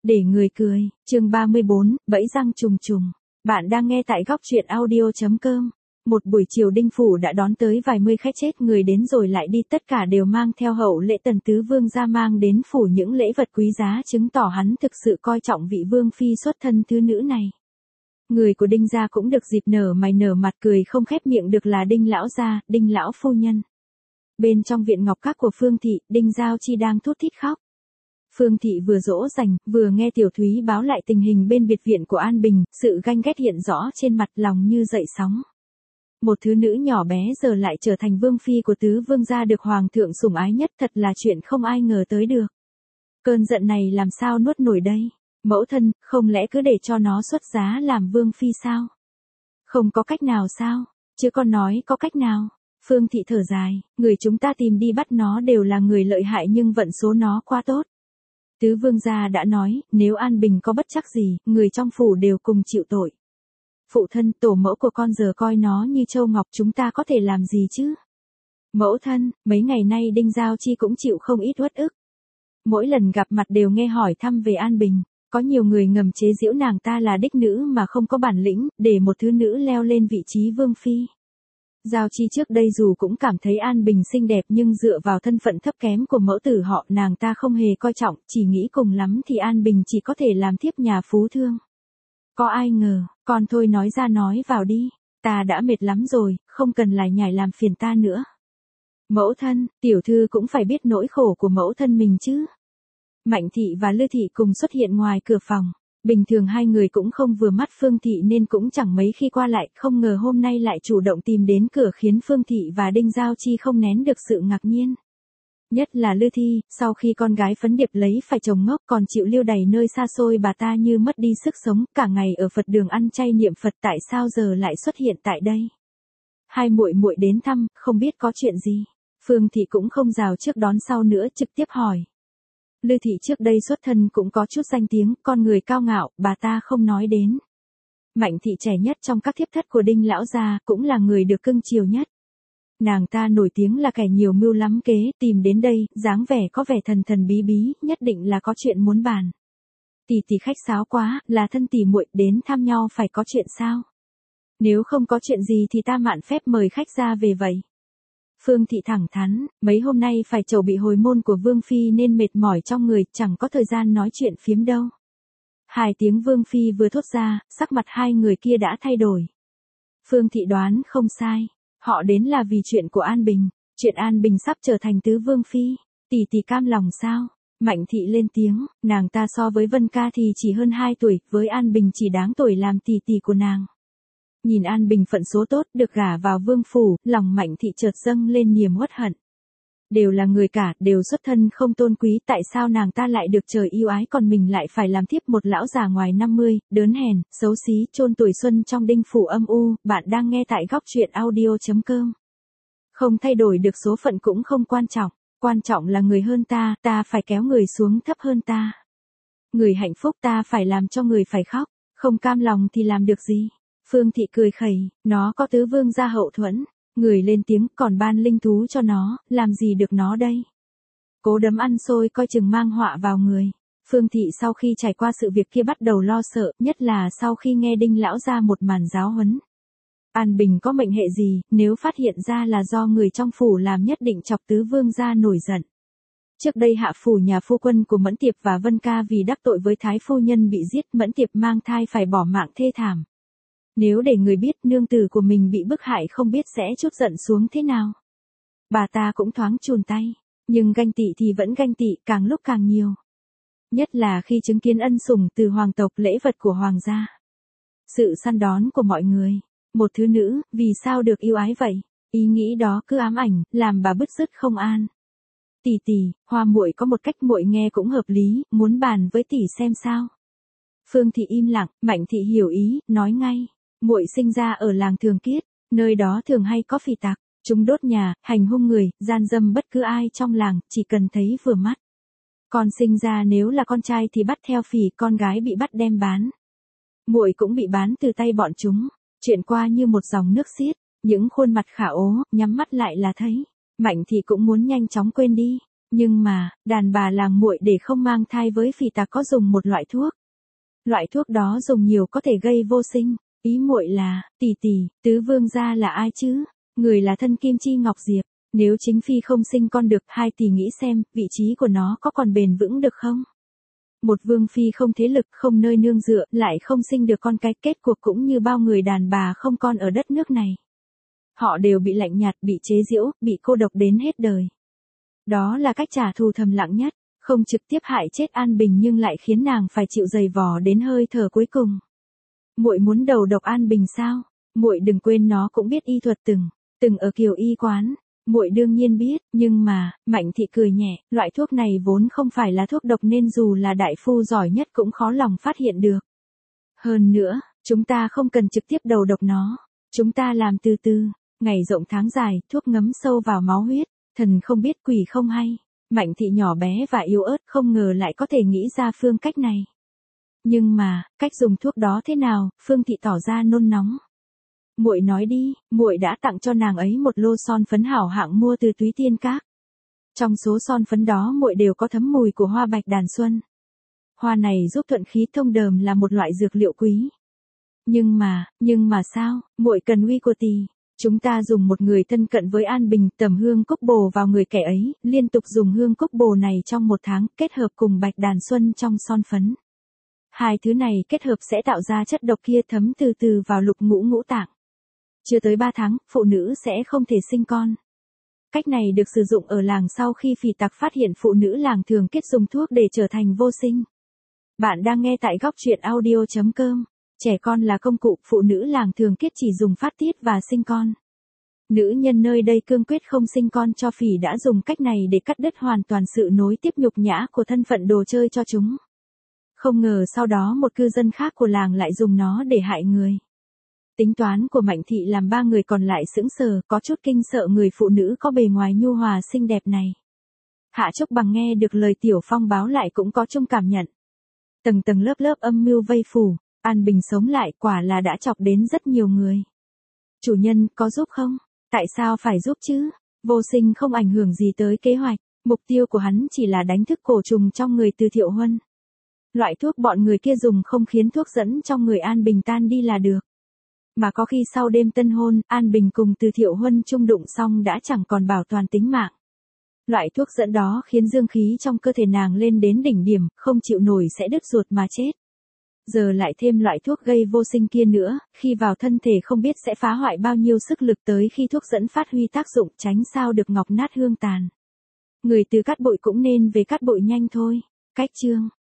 Để người cười, chương 34, bẫy răng trùng trùng. Bạn đang nghe tại góc truyện audio.com. Một buổi chiều Đinh Phủ đã đón tới vài mươi khách chết người đến rồi lại đi, tất cả đều mang theo hậu lễ. Tần tứ vương ra mang đến phủ những lễ vật quý giá chứng tỏ hắn thực sự coi trọng vị vương phi xuất thân thứ nữ này. Người của Đinh gia cũng được dịp nở mày nở mặt cười không khép miệng được là Đinh lão gia, Đinh lão phu nhân. Bên trong viện ngọc các của Phương thị, Đinh Giao Chi đang thút thít khóc. Phương thị vừa dỗ dành, vừa nghe Tiểu Thúy báo lại tình hình bên biệt viện của An Bình, sự ganh ghét hiện rõ trên mặt, lòng như dậy sóng. Một thứ nữ nhỏ bé giờ lại trở thành vương phi của tứ vương gia được hoàng thượng sủng ái nhất, thật là chuyện không ai ngờ tới được. Cơn giận này làm sao nuốt nổi đây? Mẫu thân, không lẽ cứ để cho nó xuất giá làm vương phi sao? Không có cách nào sao? Chứ con nói có cách nào? Phương thị thở dài, người chúng ta tìm đi bắt nó đều là người lợi hại nhưng vận số nó quá tốt. Tứ vương gia đã nói, nếu An Bình có bất trắc gì, người trong phủ đều cùng chịu tội. Phụ thân, tổ mẫu của con giờ coi nó như châu ngọc, chúng ta có thể làm gì chứ? Mẫu thân, mấy ngày nay Đinh Giao Chi cũng chịu không ít uất ức. Mỗi lần gặp mặt đều nghe hỏi thăm về An Bình, có nhiều người ngầm chế giễu nàng ta là đích nữ mà không có bản lĩnh, để một thứ nữ leo lên vị trí vương phi. Giao Chi trước đây dù cũng cảm thấy An Bình xinh đẹp nhưng dựa vào thân phận thấp kém của mẫu tử họ, nàng ta không hề coi trọng, chỉ nghĩ cùng lắm thì An Bình chỉ có thể làm thiếp nhà phú thương. Có ai ngờ, con thôi nói ra nói vào đi, ta đã mệt lắm rồi, không cần lại nhảy làm phiền ta nữa. Mẫu thân, tiểu thư cũng phải biết nỗi khổ của mẫu thân mình chứ. Mạnh thị và Lư thị cùng xuất hiện ngoài cửa phòng. Bình thường hai người cũng không vừa mắt Phương thị nên cũng chẳng mấy khi qua lại, không ngờ hôm nay lại chủ động tìm đến cửa khiến Phương thị và Đinh Giao Chi không nén được sự ngạc nhiên. Nhất là Lư Thi, sau khi con gái Phấn Điệp lấy phải chồng ngốc còn chịu lưu đày nơi xa xôi, bà ta như mất đi sức sống, cả ngày ở Phật đường ăn chay niệm Phật, tại sao giờ lại xuất hiện tại đây? Hai muội muội đến thăm, không biết có chuyện gì. Phương thị cũng không rào trước đón sau nữa, trực tiếp hỏi. Lư thị trước đây xuất thân cũng có chút danh tiếng, con người cao ngạo, bà ta không nói đến. Mạnh thị trẻ nhất trong các thiếp thất của Đinh lão gia, cũng là người được cưng chiều nhất. Nàng ta nổi tiếng là kẻ nhiều mưu lắm kế, tìm đến đây, dáng vẻ có vẻ thần thần bí bí, nhất định là có chuyện muốn bàn. Tỷ tỷ khách sáo quá, là thân tỷ muội đến thăm nhau phải có chuyện sao? Nếu không có chuyện gì thì ta mạn phép mời khách ra về vậy. Phương thị thẳng thắn, mấy hôm nay phải chầu bị hồi môn của vương phi nên mệt mỏi trong người, chẳng có thời gian nói chuyện phiếm đâu. Hai tiếng vương phi vừa thốt ra, sắc mặt hai người kia đã thay đổi. Phương thị đoán không sai, họ đến là vì chuyện của An Bình, chuyện An Bình sắp trở thành tứ vương phi. Tỷ tỷ cam lòng sao? Mạnh thị lên tiếng, nàng ta so với Vân ca thì chỉ hơn 2 tuổi, với An Bình chỉ đáng tuổi làm tỷ tỷ của nàng. Nhìn An Bình phận số tốt, được gả vào vương phủ, lòng Mạnh thị chợt dâng lên niềm uất hận. Đều là người cả, đều xuất thân không tôn quý, tại sao nàng ta lại được trời yêu ái còn mình lại phải làm thiếp một lão già ngoài 50, đớn hèn, xấu xí, chôn tuổi xuân trong Đinh phủ âm u. Bạn đang nghe tại góc truyện audio.com. Không thay đổi được số phận cũng không quan trọng là người hơn ta, ta phải kéo người xuống thấp hơn ta. Người hạnh phúc ta phải làm cho người phải khóc, không cam lòng thì làm được gì. Phương thị cười khẩy, nó có tứ vương gia hậu thuẫn, người lên tiếng còn ban linh thú cho nó, làm gì được nó đây? Cố đấm ăn xôi coi chừng mang họa vào người. Phương thị sau khi trải qua sự việc kia bắt đầu lo sợ, nhất là sau khi nghe Đinh lão ra một màn giáo huấn. An Bình có mệnh hệ gì, nếu phát hiện ra là do người trong phủ làm nhất định chọc tứ vương gia nổi giận. Trước đây hạ phủ nhà phu quân của Mẫn Tiệp và Vân ca vì đắc tội với thái phu nhân bị giết, Mẫn Tiệp mang thai phải bỏ mạng thê thảm. Nếu để người biết nương tử của mình bị bức hại không biết sẽ trút giận xuống thế nào. Bà ta cũng thoáng chùn tay, nhưng ganh tị thì vẫn ganh tị, càng lúc càng nhiều. Nhất là khi chứng kiến ân sủng từ hoàng tộc, lễ vật của hoàng gia. Sự săn đón của mọi người, một thứ nữ, vì sao được yêu ái vậy? Ý nghĩ đó cứ ám ảnh, làm bà bứt rứt không an. Tỷ tỷ, Hoa muội có một cách muội nghe cũng hợp lý, muốn bàn với tỷ xem sao. Phương thị im lặng, Mạnh thị hiểu ý, nói ngay. Muội sinh ra ở làng Thường Kiết, nơi đó thường hay có phỉ tặc, chúng đốt nhà, hành hung người, gian dâm bất cứ ai trong làng, chỉ cần thấy vừa mắt. Con sinh ra nếu là con trai thì bắt theo phỉ, con gái bị bắt đem bán. Muội cũng bị bán từ tay bọn chúng, chuyện qua như một dòng nước xiết, những khuôn mặt khả ố, nhắm mắt lại là thấy. Mạnh thị cũng muốn nhanh chóng quên đi, Nhưng mà, đàn bà làng muội để không mang thai với phì tạc có dùng một loại thuốc. Loại thuốc đó dùng nhiều có thể gây vô sinh. Ý muội là, tỷ tỷ, tứ vương gia là ai chứ? Người là thân Kim Chi Ngọc Diệp. Nếu chính phi không sinh con được, hai tỷ nghĩ xem, vị trí của nó có còn bền vững được không? Một vương phi không thế lực, không nơi nương dựa, lại không sinh được con cái, kết cuộc cũng như bao người đàn bà không con ở đất nước này. Họ đều bị lạnh nhạt, bị chế giễu, bị cô độc đến hết đời. Đó là cách trả thù thầm lặng nhất, không trực tiếp hại chết An Bình nhưng lại khiến nàng phải chịu dày vò đến hơi thở cuối cùng. Muội muốn đầu độc An Bình sao? Muội đừng quên nó cũng biết y thuật từng ở Kiều y quán. Muội đương nhiên biết, nhưng mà, Mạnh thị cười nhẹ, loại thuốc này vốn không phải là thuốc độc nên dù là đại phu giỏi nhất cũng khó lòng phát hiện được. Hơn nữa, chúng ta không cần trực tiếp đầu độc nó. Chúng ta làm từ từ, ngày rộng tháng dài, thuốc ngấm sâu vào máu huyết, thần không biết quỷ không hay. Mạnh thị nhỏ bé và yếu ớt không ngờ lại có thể nghĩ ra phương cách này. Nhưng mà, cách dùng thuốc đó thế nào, Phương thị tỏ ra nôn nóng. Muội nói đi, muội đã tặng cho nàng ấy một lô son phấn hảo hạng mua từ Túy Tiên Các. Trong số son phấn đó muội đều có thấm mùi của hoa bạch đàn xuân. Hoa này giúp thuận khí thông đờm là một loại dược liệu quý. Nhưng mà sao, muội cần uy của tỷ. Chúng ta dùng một người thân cận với An Bình tẩm hương cúc bồ vào người kẻ ấy, liên tục dùng hương cúc bồ này trong 1 tháng, kết hợp cùng bạch đàn xuân trong son phấn. Hai thứ này kết hợp sẽ tạo ra chất độc kia thấm từ từ vào lục ngũ tạng. Chưa tới 3 tháng, phụ nữ sẽ không thể sinh con. Cách này được sử dụng ở làng sau khi phì tặc phát hiện phụ nữ làng thường kết dùng thuốc để trở thành vô sinh. Bạn đang nghe tại góc truyện audio.com. Trẻ con là công cụ, phụ nữ làng thường kết chỉ dùng phát tiết và sinh con. Nữ nhân nơi đây cương quyết không sinh con cho phỉ đã dùng cách này để cắt đứt hoàn toàn sự nối tiếp nhục nhã của thân phận đồ chơi cho chúng. Không ngờ sau đó một cư dân khác của làng lại dùng nó để hại người. Tính toán của Mạnh thị làm 3 người còn lại sững sờ, có chút kinh sợ người phụ nữ có bề ngoài nhu hòa xinh đẹp này. Hạ Trúc Bằng nghe được lời Tiểu Phong báo lại cũng có chung cảm nhận. Tầng tầng lớp lớp âm mưu vây phủ, An Bình sống lại quả là đã chọc đến rất nhiều người. Chủ nhân, có giúp không? Tại sao phải giúp chứ? Vô sinh không ảnh hưởng gì tới kế hoạch, mục tiêu của hắn chỉ là đánh thức cổ trùng trong người Từ Thiệu Huân. Loại thuốc bọn người kia dùng không khiến thuốc dẫn trong người An Bình tan đi là được. Mà có khi sau đêm tân hôn, An Bình cùng Từ Thiệu Huân chung đụng xong đã chẳng còn bảo toàn tính mạng. Loại thuốc dẫn đó khiến dương khí trong cơ thể nàng lên đến đỉnh điểm, không chịu nổi sẽ đứt ruột mà chết. Giờ lại thêm loại thuốc gây vô sinh kia nữa, khi vào thân thể không biết sẽ phá hoại bao nhiêu sức lực tới khi thuốc dẫn phát huy tác dụng, tránh sao được ngọc nát hương tàn. Người từ cát bụi cũng nên về cát bụi nhanh thôi. Cách chương